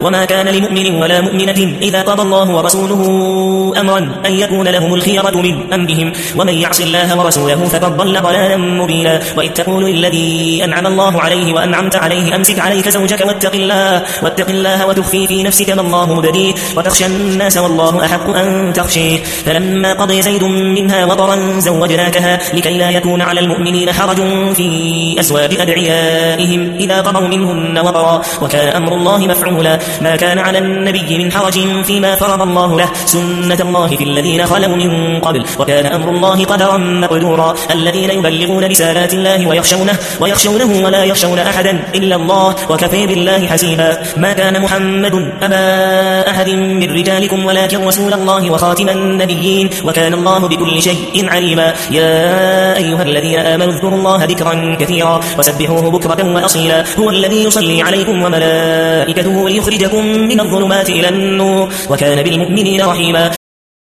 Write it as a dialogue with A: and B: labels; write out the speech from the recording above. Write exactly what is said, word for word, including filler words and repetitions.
A: وما كان لمؤمن ولا مؤمنة إذا قضى الله ورسوله أمرا أن يكون لهم الخيرة من أمرهم ومن يعص الله ورسوله فقد ضل ضلالا مبينا. وإذ تقول للذي أنعم الله عليه وأنعمت عليه أمسك عليك زوجك واتق الله, واتق الله وتخفي في نفسك ما الله مبديه وتخشى الناس والله أحق أن تخشيه. فلما قضي زيد منها وطرا زوجناكها لكي لا يكون على المؤمنين حرج في أزواج أدعيائهم إذا قضوا منهن وطرا وكان أمر الله مفعولا. ما كان على النبي من حرج فيما فرض الله له سنة الله في الذين خلوا من قبل وكان أمر الله قدرا مقدورا. الذين يبلغون رسالات الله ويخشونه, ويخشونه ولا يخشون أحدا إلا الله وكفى بالله حسيبا. ما كان محمد أبا أحد من رجالكم ولكن رسول الله وخاتم النبيين وكان الله بكل شيء عليما. يا أيها الذين آمنوا اذكروا الله ذكرا كثيرا وسبحوه بكرة وأصيلا. هو الذي يصلي عليكم وملائكته ليخرجكم من الظلمات إلى النور وكان بالمؤمنين رحيما.